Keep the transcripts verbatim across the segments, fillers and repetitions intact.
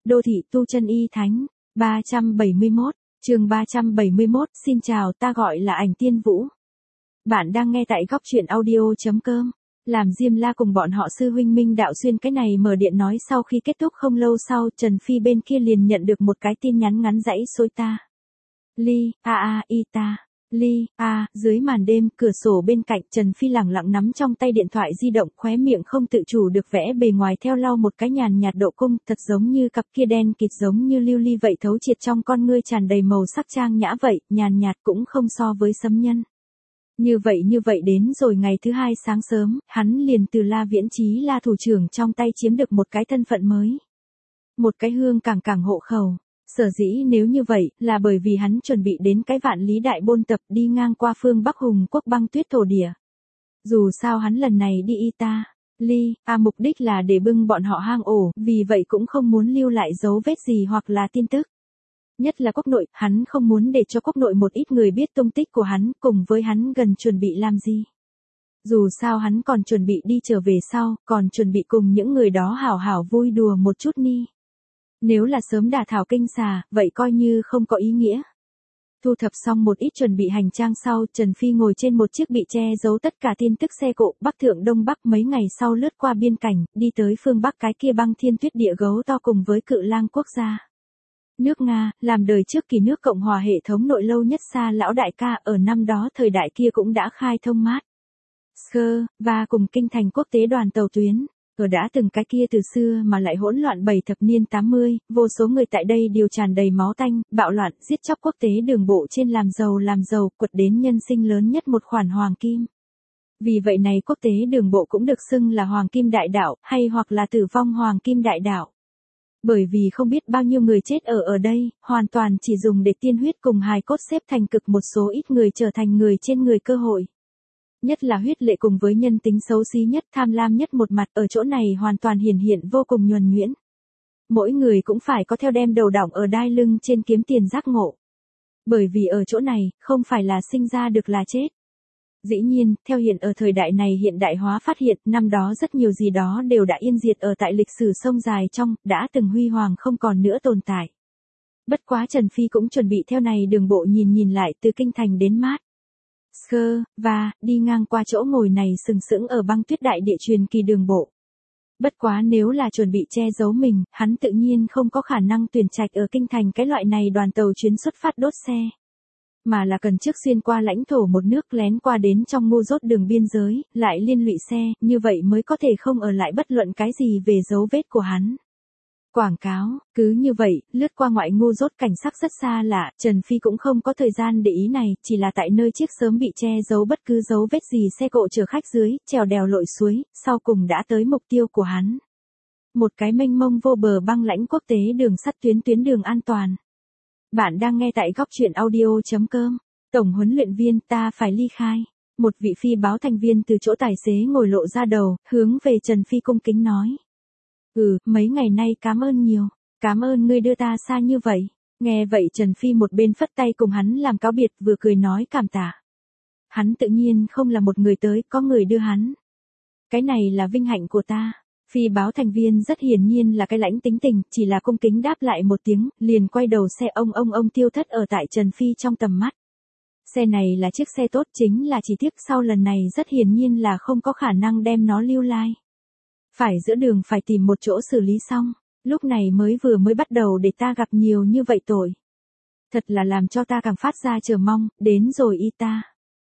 Đô thị tu chân y thánh, ba trăm bảy mươi mốt, chương ba trăm bảy mươi mốt, xin chào, ta gọi là Ảnh Tiên Vũ. Bạn đang nghe tại góc truyện audio.com. Làm Diêm La cùng bọn họ sư huynh Minh Đạo Xuyên cái này mở điện nói sau khi kết thúc không lâu sau, Trần Phi bên kia liền nhận được một cái tin nhắn ngắn dãy xối ta. Ly, a a y ta. Ly, a, dưới màn đêm, cửa sổ bên cạnh, Trần Phi lẳng lặng nắm trong tay điện thoại di động, khóe miệng không tự chủ được vẽ bề ngoài theo lau một cái nhàn nhạt độ cung, thật giống như cặp kia đen kịt giống như lưu ly vậy thấu triệt trong con ngươi tràn đầy màu sắc trang nhã vậy, nhàn nhạt cũng không so với sấm nhân. Như vậy như vậy đến rồi ngày thứ hai sáng sớm, hắn liền từ La Viễn Chí La thủ trưởng trong tay chiếm được một cái thân phận mới. Một cái hương cảng cảng hộ khẩu. Sở dĩ nếu như vậy, là bởi vì hắn chuẩn bị đến cái Vạn Lý Đại Bôn tập đi ngang qua phương Bắc Hùng quốc băng tuyết thổ địa. Dù sao hắn lần này đi y ta, ly, a mục đích là để bưng bọn họ hang ổ, vì vậy cũng không muốn lưu lại dấu vết gì hoặc là tin tức. Nhất là quốc nội, hắn không muốn để cho quốc nội một ít người biết tung tích của hắn, cùng với hắn gần chuẩn bị làm gì. Dù sao hắn còn chuẩn bị đi trở về sau, còn chuẩn bị cùng những người đó hảo hảo vui đùa một chút ni. Nếu là sớm đả thảo kinh xà, vậy coi như không có ý nghĩa. Thu thập xong một ít chuẩn bị hành trang sau, Trần Phi ngồi trên một chiếc bị che giấu tất cả tin tức xe cộ, Bắc Thượng Đông Bắc mấy ngày sau lướt qua biên cảnh, đi tới phương Bắc cái kia băng thiên tuyết địa gấu to cùng với Cự Lang quốc gia. Nước Nga, làm đời trước kỳ nước Cộng hòa hệ thống nội lâu nhất xa lão đại ca ở năm đó thời đại kia cũng đã khai thông mát. Skơ, và cùng kinh thành quốc tế đoàn tàu tuyến. Ở đã từng cái kia từ xưa mà lại hỗn loạn bảy thập niên tám mươi, vô số người tại đây đều tràn đầy máu tanh, bạo loạn, giết chóc quốc tế đường bộ trên làm giàu làm giàu, quật đến nhân sinh lớn nhất một khoản hoàng kim. Vì vậy này quốc tế đường bộ cũng được xưng là hoàng kim đại đạo, hay hoặc là tử vong hoàng kim đại đạo. Bởi vì không biết bao nhiêu người chết ở ở đây, hoàn toàn chỉ dùng để tiên huyết cùng hài cốt xếp thành cực một số ít người trở thành người trên người cơ hội. Nhất là huyết lệ cùng với nhân tính xấu xí nhất, tham lam nhất một mặt ở chỗ này hoàn toàn hiển hiện vô cùng nhuần nhuyễn. Mỗi người cũng phải có theo đem đầu đỏng ở đai lưng trên kiếm tiền giác ngộ. Bởi vì ở chỗ này, không phải là sinh ra được là chết. Dĩ nhiên, theo hiện ở thời đại này hiện đại hóa phát hiện, năm đó rất nhiều gì đó đều đã yên diệt ở tại lịch sử sông dài trong, đã từng huy hoàng không còn nữa tồn tại. Bất quá Trần Phi cũng chuẩn bị theo này đường bộ nhìn nhìn lại từ kinh thành đến mát. Skơ, và, đi ngang qua chỗ ngồi này sừng sững ở băng tuyết đại địa truyền kỳ đường bộ. Bất quá nếu là chuẩn bị che giấu mình, hắn tự nhiên không có khả năng tuyển trạch ở kinh thành cái loại này đoàn tàu chuyến xuất phát đốt xe. Mà là cần trước xuyên qua lãnh thổ một nước lén qua đến trong ngu dốt đường biên giới, lại liên lụy xe, như vậy mới có thể không ở lại bất luận cái gì về dấu vết của hắn. Quảng cáo, cứ như vậy, lướt qua ngoại ngu dốt cảnh sắc rất xa lạ, Trần Phi cũng không có thời gian để ý này, chỉ là tại nơi chiếc sớm bị che giấu bất cứ dấu vết gì xe cộ chở khách dưới, trèo đèo lội suối, sau cùng đã tới mục tiêu của hắn. Một cái mênh mông vô bờ băng lãnh quốc tế đường sắt tuyến tuyến đường an toàn. Bạn đang nghe tại góc truyện audio.com. Tổng huấn luyện viên, ta phải ly khai. Một vị phi báo thành viên từ chỗ tài xế ngồi lộ ra đầu, hướng về Trần Phi cung kính nói. Ừ, mấy ngày nay cảm ơn nhiều. Cảm ơn ngươi đưa ta xa như vậy. Nghe vậy Trần Phi một bên phất tay cùng hắn làm cáo biệt vừa cười nói cảm tạ. Hắn tự nhiên không là một người tới, có người đưa hắn. Cái này là vinh hạnh của ta. Phi báo thành viên rất hiển nhiên là cái lãnh tính tình, chỉ là cung kính đáp lại một tiếng, liền quay đầu xe ông ông ông tiêu thất ở tại Trần Phi trong tầm mắt. Xe này là chiếc xe tốt chính là chỉ tiếc sau lần này rất hiển nhiên là không có khả năng đem nó lưu lai. Phải giữa đường phải tìm một chỗ xử lý xong, lúc này mới vừa mới bắt đầu để ta gặp nhiều như vậy tội. Thật là làm cho ta càng phát ra chờ mong, đến rồi y ta.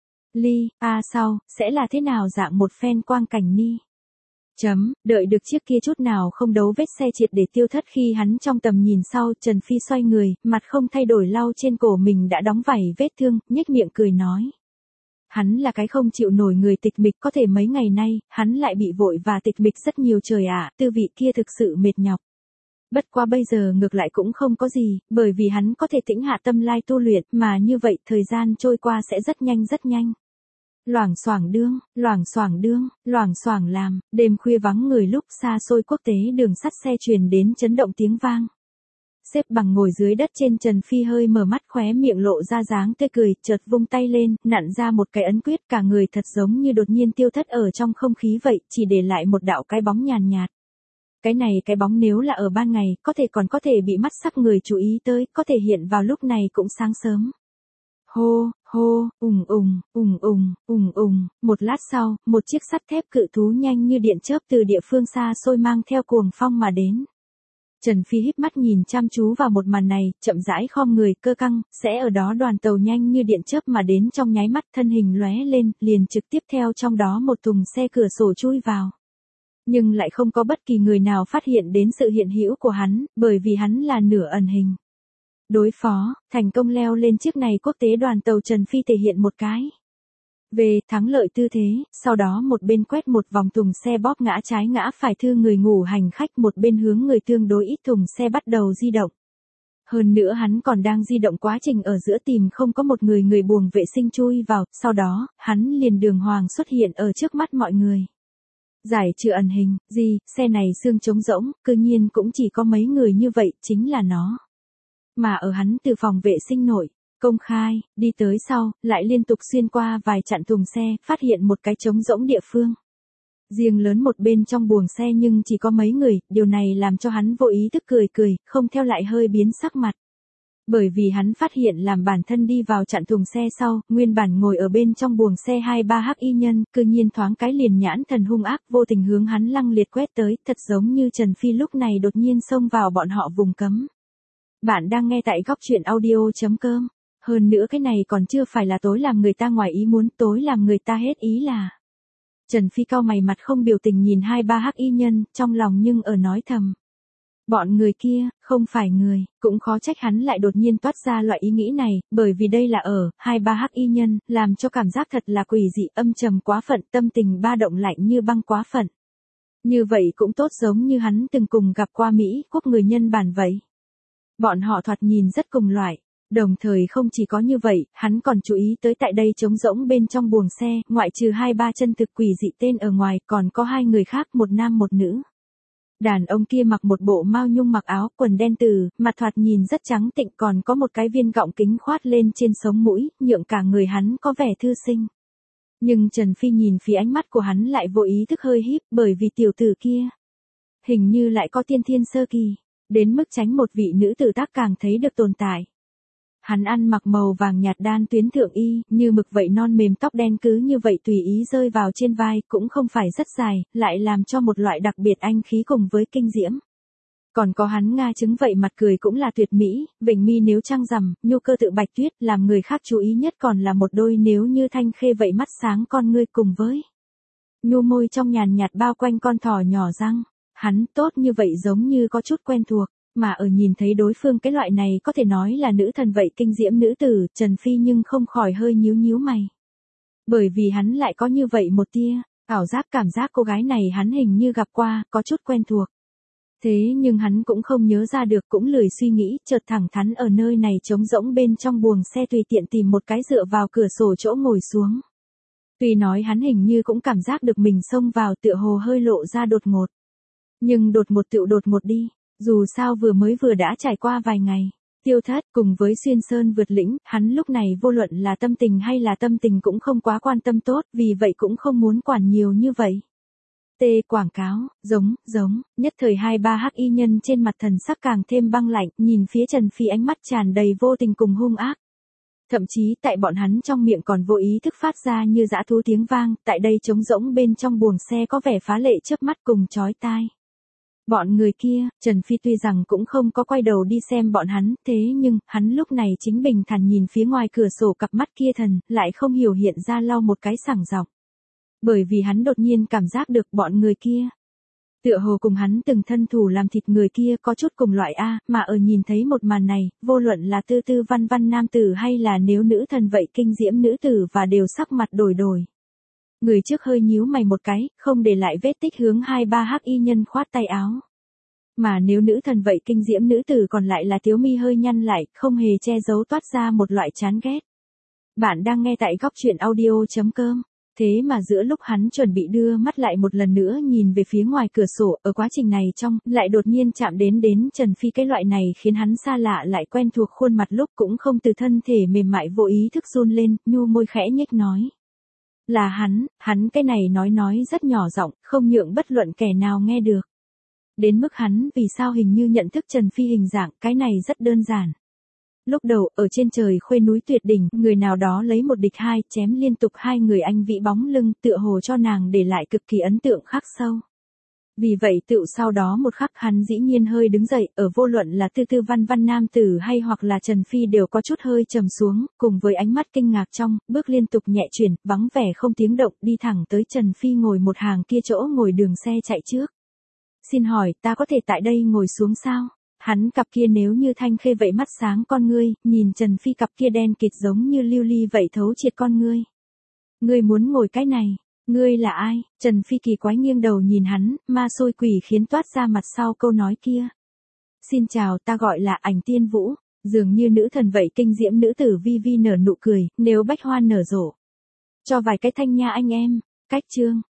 Ly, a à sau, sẽ là thế nào dạng một phen quang cảnh ni. Chấm, đợi được chiếc kia chút nào không đấu vết xe triệt để tiêu thất khi hắn trong tầm nhìn sau, Trần Phi xoay người, mặt không thay đổi lau trên cổ mình đã đóng vảy vết thương, nhếch miệng cười nói. Hắn là cái không chịu nổi người tịch mịch, có thể mấy ngày nay, hắn lại bị vội và tịch mịch rất nhiều trời ạ, tư vị kia thực sự mệt nhọc. Bất quá bây giờ ngược lại cũng không có gì, bởi vì hắn có thể tĩnh hạ tâm lai tu luyện, mà như vậy thời gian trôi qua sẽ rất nhanh rất nhanh. Loảng xoảng đương, loảng xoảng đương, loảng xoảng làm, đêm khuya vắng người lúc xa xôi quốc tế đường sắt xe truyền đến chấn động tiếng vang. Xếp bằng ngồi dưới đất trên Trần Phi hơi mở mắt khóe miệng lộ ra dáng tươi cười, chợt vung tay lên, nặn ra một cái ấn quyết, cả người thật giống như đột nhiên tiêu thất ở trong không khí vậy, chỉ để lại một đạo cái bóng nhàn nhạt. Cái này cái bóng nếu là ở ban ngày, có thể còn có thể bị mắt sắc người chú ý tới, có thể hiện vào lúc này cũng sáng sớm. Hô, hô, ùng ùng, ùng ùng, ùng ùng, một lát sau, một chiếc sắt thép cự thú nhanh như điện chớp từ địa phương xa xôi mang theo cuồng phong mà đến. Trần Phi híp mắt nhìn chăm chú vào một màn này, chậm rãi khom người, cơ căng, sẽ ở đó đoàn tàu nhanh như điện chớp mà đến trong nháy mắt, thân hình lóe lên, liền trực tiếp theo trong đó một thùng xe cửa sổ chui vào. Nhưng lại không có bất kỳ người nào phát hiện đến sự hiện hữu của hắn, bởi vì hắn là nửa ẩn hình. Đối phó, thành công leo lên chiếc này quốc tế đoàn tàu, Trần Phi thể hiện một cái về thắng lợi tư thế, sau đó một bên quét một vòng thùng xe bóp ngã trái ngã phải thư người ngủ hành khách, một bên hướng người tương đối ít thùng xe bắt đầu di động. Hơn nữa hắn còn đang di động quá trình ở giữa tìm không có một người người buồng vệ sinh chui vào, sau đó, hắn liền đường hoàng xuất hiện ở trước mắt mọi người. Giải trừ ẩn hình, gì, xe này xương trống rỗng, cư nhiên cũng chỉ có mấy người như vậy, chính là nó. Mà ở hắn từ phòng vệ sinh nội, công khai, đi tới sau, lại liên tục xuyên qua vài chặn thùng xe, phát hiện một cái trống rỗng địa phương. Riêng lớn một bên trong buồng xe nhưng chỉ có mấy người, điều này làm cho hắn vô ý thức cười cười, không theo lại hơi biến sắc mặt. Bởi vì hắn phát hiện làm bản thân đi vào chặn thùng xe sau, nguyên bản ngồi ở bên trong buồng xe hai ba hắc y nhân, cư nhiên thoáng cái liền nhãn thần hung ác vô tình hướng hắn lăng liệt quét tới, thật giống như Trần Phi lúc này đột nhiên xông vào bọn họ vùng cấm. Bạn đang nghe tại góc truyện audio.com. Hơn nữa cái này còn chưa phải là tối làm người ta ngoài ý muốn, tối làm người ta hết ý là. Trần Phi cau mày mặt không biểu tình nhìn hai ba hắc y nhân, trong lòng nhưng ở nói thầm. Bọn người kia, không phải người, cũng khó trách hắn lại đột nhiên toát ra loại ý nghĩ này, bởi vì đây là ở, hai ba hắc y nhân, làm cho cảm giác thật là quỷ dị, âm trầm quá phận, tâm tình ba động lạnh như băng quá phận. Như vậy cũng tốt, giống như hắn từng cùng gặp qua Mỹ quốc người nhân bản vậy. Bọn họ thoạt nhìn rất cùng loại. Đồng thời không chỉ có như vậy, hắn còn chú ý tới tại đây trống rỗng bên trong buồng xe, ngoại trừ hai ba chân thực quỷ dị tên ở ngoài, còn có hai người khác, một nam một nữ. Đàn ông kia mặc một bộ mao nhung mặc áo, quần đen từ, mặt thoạt nhìn rất trắng tịnh, còn có một cái viên gọng kính khoát lên trên sống mũi, nhượng cả người hắn có vẻ thư sinh. Nhưng Trần Phi nhìn phía ánh mắt của hắn lại vô ý thức hơi híp, bởi vì tiểu tử kia hình như lại có tiên thiên sơ kỳ, đến mức tránh một vị nữ tử tác càng thấy được tồn tại. Hắn ăn mặc màu vàng nhạt đan tuyến thượng y, như mực vậy non mềm, tóc đen cứ như vậy tùy ý rơi vào trên vai, cũng không phải rất dài, lại làm cho một loại đặc biệt anh khí cùng với kinh diễm. Còn có hắn nga trứng vậy mặt cười cũng là tuyệt mỹ, vểnh mi nếu trăng rằm, nhu cơ tự bạch tuyết, làm người khác chú ý nhất còn là một đôi nếu như thanh khê vậy mắt sáng con ngươi cùng với nhu môi trong nhàn nhạt bao quanh con thỏ nhỏ răng. Hắn tốt như vậy giống như có chút quen thuộc. Mà ở nhìn thấy đối phương cái loại này có thể nói là nữ thần vậy kinh diễm nữ tử, Trần Phi nhưng không khỏi hơi nhíu nhíu mày. Bởi vì hắn lại có như vậy một tia, ảo giác cảm giác cô gái này hắn hình như gặp qua, có chút quen thuộc. Thế nhưng hắn cũng không nhớ ra được, cũng lười suy nghĩ, chợt thẳng thắn ở nơi này trống rỗng bên trong buồng xe tùy tiện tìm một cái dựa vào cửa sổ chỗ ngồi xuống. Tuy nói hắn hình như cũng cảm giác được mình xông vào tựa hồ hơi lộ ra đột ngột. Nhưng đột ngột tựu đột ngột đi. Dù sao vừa mới vừa đã trải qua vài ngày, tiêu thất cùng với xuyên sơn vượt lĩnh, hắn lúc này vô luận là tâm tình hay là tâm tình cũng không quá quan tâm tốt, vì vậy cũng không muốn quản nhiều như vậy. Tê quảng cáo, giống, giống, nhất thời hai ba hắc y nhân trên mặt thần sắc càng thêm băng lạnh, nhìn phía Trần Phi ánh mắt tràn đầy vô tình cùng hung ác. Thậm chí tại bọn hắn trong miệng còn vô ý thức phát ra như dã thú tiếng vang, tại đây trống rỗng bên trong buồng xe có vẻ phá lệ chớp mắt cùng chói tai. Bọn người kia, Trần Phi tuy rằng cũng không có quay đầu đi xem bọn hắn, thế nhưng, hắn lúc này chính bình thản nhìn phía ngoài cửa sổ, cặp mắt kia thần, lại không hiểu hiện ra lau một cái sảng giọng. Bởi vì hắn đột nhiên cảm giác được bọn người kia. Tựa hồ cùng hắn từng thân thủ làm thịt người kia có chút cùng loại A, mà ở nhìn thấy một màn này, vô luận là tư tư văn văn nam tử hay là nếu nữ thần vậy kinh diễm nữ tử và đều sắc mặt đổi đổi. Người trước hơi nhíu mày một cái, không để lại vết tích hướng hai ba hắc y nhân khoát tay áo. Mà nếu nữ thần vậy kinh diễm nữ tử còn lại là tiếu mi hơi nhăn lại, không hề che giấu toát ra một loại chán ghét. Bạn đang nghe tại góc truyện audio.com. Thế mà giữa lúc hắn chuẩn bị đưa mắt lại một lần nữa nhìn về phía ngoài cửa sổ, ở quá trình này trong, lại đột nhiên chạm đến đến Trần Phi, cái loại này khiến hắn xa lạ lại quen thuộc khuôn mặt lúc cũng không từ thân thể mềm mại vô ý thức run lên, nhu môi khẽ nhếch nói. Là hắn, hắn cái này nói nói rất nhỏ giọng, không nhượng bất luận kẻ nào nghe được. Đến mức hắn vì sao hình như nhận thức Trần Phi hình dạng, cái này rất đơn giản. Lúc đầu, ở trên trời khuê núi tuyệt đỉnh, người nào đó lấy một địch hai, chém liên tục hai người anh vĩ bóng lưng, tựa hồ cho nàng để lại cực kỳ ấn tượng khắc sâu. Vì vậy tựu sau đó một khắc hắn dĩ nhiên hơi đứng dậy, ở vô luận là tư tư văn văn nam tử hay hoặc là Trần Phi đều có chút hơi trầm xuống, cùng với ánh mắt kinh ngạc trong, bước liên tục nhẹ chuyển, vắng vẻ không tiếng động, đi thẳng tới Trần Phi ngồi một hàng kia chỗ ngồi đường xe chạy trước. Xin hỏi, ta có thể tại đây ngồi xuống sao? Hắn cặp kia nếu như thanh khê vậy mắt sáng con ngươi, nhìn Trần Phi cặp kia đen kịt giống như lưu ly vậy thấu triệt con ngươi. Ngươi muốn ngồi cái này? Ngươi là ai? Trần Phi kỳ quái nghiêng đầu nhìn hắn, ma xôi quỷ khiến toát ra mặt sau câu nói kia. Xin chào, ta gọi là Ảnh Tiên Vũ, dường như nữ thần vậy kinh diễm nữ tử vi vi nở nụ cười, nếu bách hoa nở rộ. Cho vài cái thanh nha anh em, cách chương.